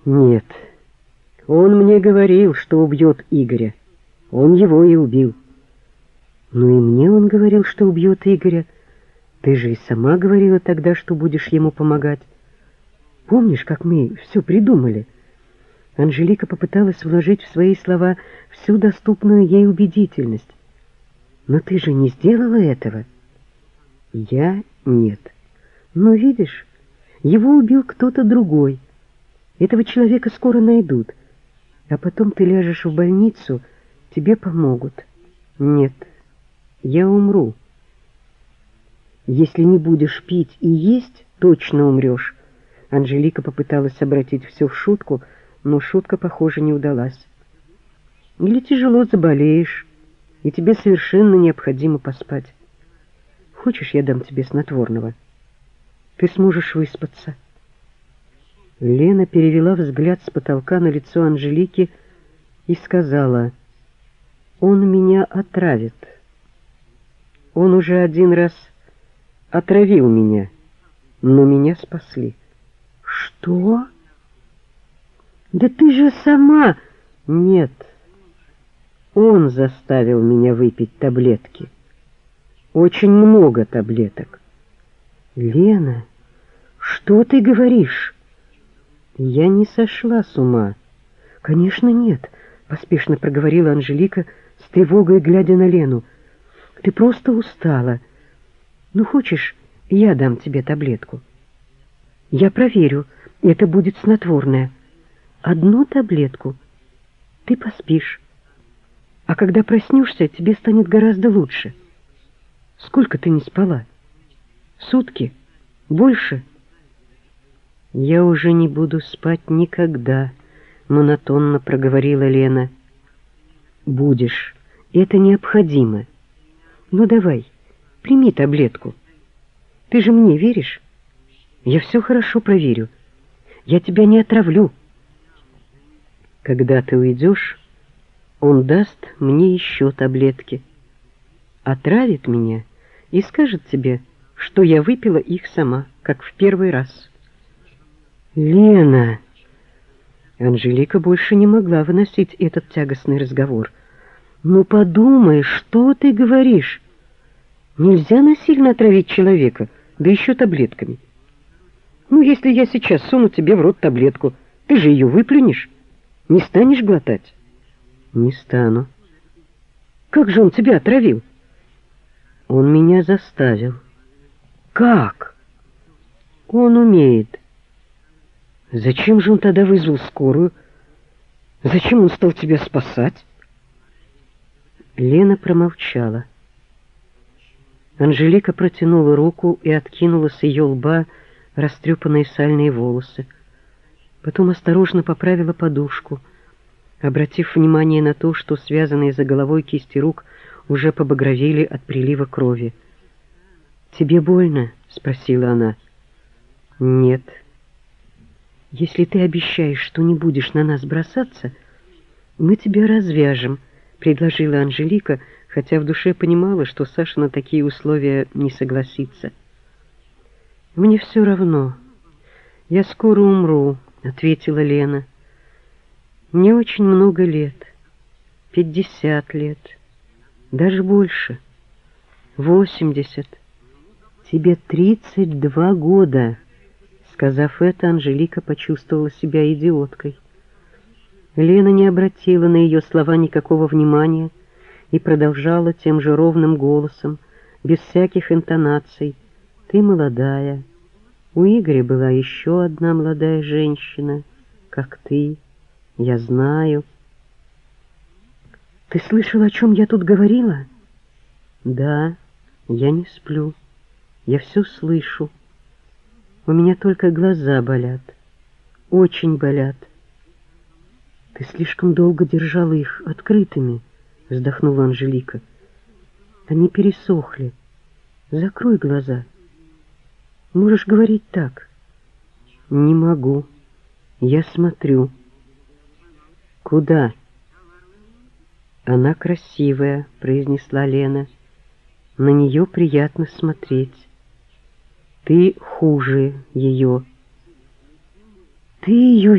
Нет, он мне говорил, что убьет Игоря. Он его и убил. Ну и мне он говорил, что убьет Игоря. Ты же и сама говорила тогда, что будешь ему помогать. Помнишь, как мы все придумали? Анжелика попыталась вложить в свои слова всю доступную ей убедительность. Но ты же не сделала этого. Я нет. Но видишь, его убил кто-то другой. Этого человека скоро найдут. А потом ты ляжешь в больницу, тебе помогут. Нет, я умру. Если не будешь пить и есть, точно умрешь. Анжелика попыталась обратить все в шутку, но шутка, похоже, не удалась. Или тяжело заболеешь, и тебе совершенно необходимо поспать. Хочешь, я дам тебе снотворного? Ты сможешь выспаться. Лена перевела взгляд с потолка на лицо Анжелики и сказала: «Он меня отравит. Он уже один раз отравил меня, но меня спасли». «Что? Да ты же сама...» «Нет, он заставил меня выпить таблетки. Очень много таблеток». «Лена, что ты говоришь?» «Я не сошла с ума». «Конечно, нет», — поспешно проговорила Анжелика, с тревогой глядя на Лену. «Ты просто устала. Ну, хочешь, я дам тебе таблетку? Я проверю, это будет снотворное. Одну таблетку. Ты поспишь. А когда проснешься, тебе станет гораздо лучше. Сколько ты не спала? Сутки? Больше?» «Я уже не буду спать никогда», — монотонно проговорила Лена. «Будешь. Это необходимо. Ну давай, прими таблетку. Ты же мне веришь? Я все хорошо проверю. Я тебя не отравлю». «Когда ты уйдешь, он даст мне еще таблетки. Отравит меня и скажет тебе, что я выпила их сама, как в первый раз». «Лена!» Анжелика больше не могла выносить этот тягостный разговор. «Ну подумай, что ты говоришь? Нельзя насильно отравить человека, да еще таблетками. Ну, если я сейчас суну тебе в рот таблетку, ты же ее выплюнешь? Не станешь глотать?» «Не стану». «Как же он тебя отравил?» «Он меня заставил». «Как?» «Он умеет». «Зачем же он тогда вызвал скорую? Зачем он стал тебя спасать?» Лена промолчала. Анжелика протянула руку и откинула с ее лба растрепанные сальные волосы. Потом осторожно поправила подушку, обратив внимание на то, что связанные за головой кисти рук уже побагровели от прилива крови. «Тебе больно?» — спросила она. «Нет». «Если ты обещаешь, что не будешь на нас бросаться, мы тебя развяжем», — предложила Анжелика, хотя в душе понимала, что Саша на такие условия не согласится. «Мне все равно. Я скоро умру», — ответила Лена. «Мне очень много лет. 50 лет. Даже больше. 80. Тебе 32 года». Сказав это, Анжелика почувствовала себя идиоткой. Лена не обратила на ее слова никакого внимания и продолжала тем же ровным голосом, без всяких интонаций: «Ты молодая. У Игоря была еще одна молодая женщина, как ты. Я знаю». «Ты слышала, о чем я тут говорила?» «Да, я не сплю. Я все слышу. У меня только глаза болят. Очень болят». «Ты слишком долго держала их открытыми», — вздохнула Анжелика. «Они пересохли. Закрой глаза. Можешь говорить так». «Не могу. Я смотрю». «Куда?» «Она красивая», — произнесла Лена. «На нее приятно смотреть. Ты хуже ее». «Ты ее